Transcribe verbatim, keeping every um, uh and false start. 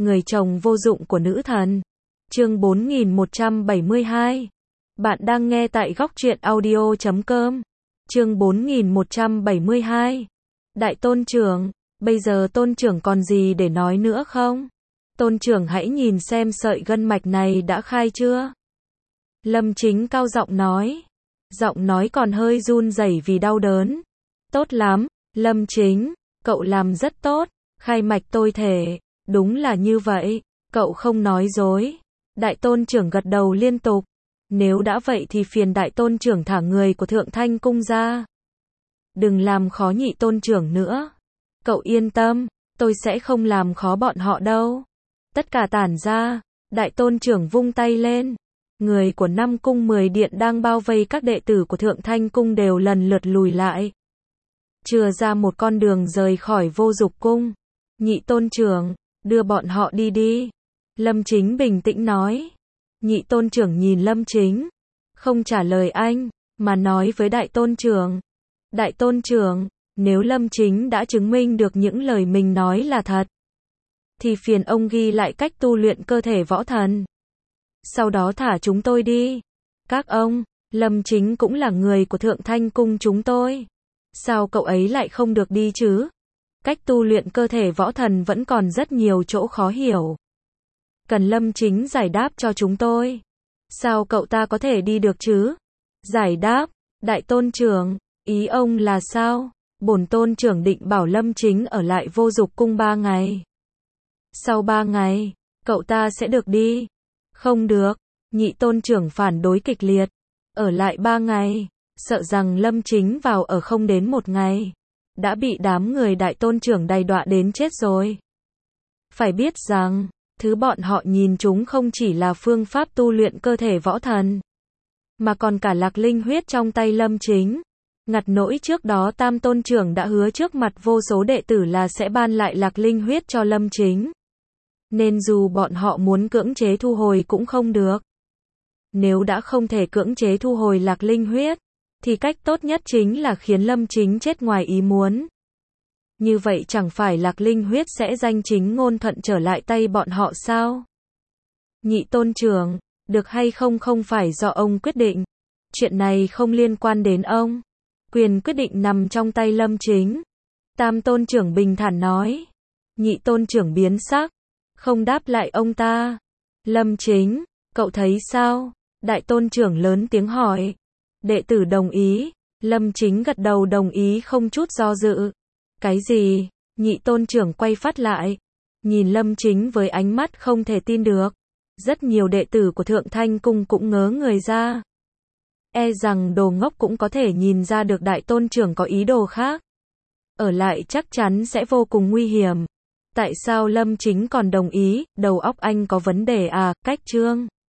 Người chồng vô dụng của nữ thần. Chương bốn nghìn một trăm bảy mươi hai. Bạn đang nghe tại góc truyện audio chấm com. Chương bốn nghìn một trăm bảy mươi hai. Đại tôn trưởng, bây giờ tôn trưởng còn gì để nói nữa không? Tôn trưởng hãy nhìn xem sợi gân mạch này đã khai chưa? Lâm Chính cao giọng nói. Giọng nói còn hơi run rẩy vì đau đớn. Tốt lắm, Lâm Chính, cậu làm rất tốt, khai mạch tôi thể. Đúng là như vậy, cậu không nói dối. Đại tôn trưởng gật đầu liên tục. Nếu đã vậy thì phiền đại tôn trưởng thả người của Thượng Thanh Cung ra. Đừng làm khó nhị tôn trưởng nữa. Cậu yên tâm, tôi sẽ không làm khó bọn họ đâu. Tất cả tản ra, đại tôn trưởng vung tay lên. Người của năm cung mười điện đang bao vây các đệ tử của Thượng Thanh Cung đều lần lượt lùi lại. Chừa ra một con đường rời khỏi Vô Dục Cung. Nhị tôn trưởng, đưa bọn họ đi đi. Lâm Chính bình tĩnh nói. Nhị tôn trưởng nhìn Lâm Chính, không trả lời anh, mà nói với đại tôn trưởng. Đại tôn trưởng, nếu Lâm Chính đã chứng minh được những lời mình nói là thật, thì phiền ông ghi lại cách tu luyện cơ thể võ thần. Sau đó thả chúng tôi đi. Các ông, Lâm Chính cũng là người của Thượng Thanh Cung chúng tôi. Sao cậu ấy lại không được đi chứ? Cách tu luyện cơ thể võ thần vẫn còn rất nhiều chỗ khó hiểu. Cần Lâm Chính giải đáp cho chúng tôi. Sao cậu ta có thể đi được chứ? Giải đáp, đại tôn trưởng, ý ông là sao? Bổn tôn trưởng định bảo Lâm Chính ở lại Vô Dục Cung ba ngày. Sau ba ngày, cậu ta sẽ được đi. Không được, nhị tôn trưởng phản đối kịch liệt. Ở lại ba ngày, sợ rằng Lâm Chính vào ở không đến một ngày. Đã bị đám người đại tôn trưởng đầy đọa đến chết rồi. Phải biết rằng, thứ bọn họ nhìn chúng không chỉ là phương pháp tu luyện cơ thể võ thần, mà còn cả lạc linh huyết trong tay Lâm Chính. Ngặt nỗi trước đó tam tôn trưởng đã hứa trước mặt vô số đệ tử là sẽ ban lại lạc linh huyết cho Lâm Chính. Nên dù bọn họ muốn cưỡng chế thu hồi cũng không được. Nếu đã không thể cưỡng chế thu hồi lạc linh huyết, thì cách tốt nhất chính là khiến Lâm Chính chết ngoài ý muốn. Như vậy chẳng phải lạc linh huyết sẽ danh chính ngôn thuận trở lại tay bọn họ sao? Nhị tôn trưởng, được hay không không phải do ông quyết định. Chuyện này không liên quan đến ông. Quyền quyết định nằm trong tay Lâm Chính. Tam tôn trưởng bình thản nói. Nhị tôn trưởng biến sắc, không đáp lại ông ta. Lâm Chính, cậu thấy sao? Đại tôn trưởng lớn tiếng hỏi. Đệ tử đồng ý. Lâm Chính gật đầu đồng ý không chút do dự. Cái gì? Nhị tôn trưởng quay phát lại, nhìn Lâm Chính với ánh mắt không thể tin được. Rất nhiều đệ tử của Thượng Thanh Cung cũng ngớ người ra. E rằng đồ ngốc cũng có thể nhìn ra được đại tôn trưởng có ý đồ khác. Ở lại chắc chắn sẽ vô cùng nguy hiểm. Tại sao Lâm Chính còn đồng ý? Đầu óc anh có vấn đề à? Cách chương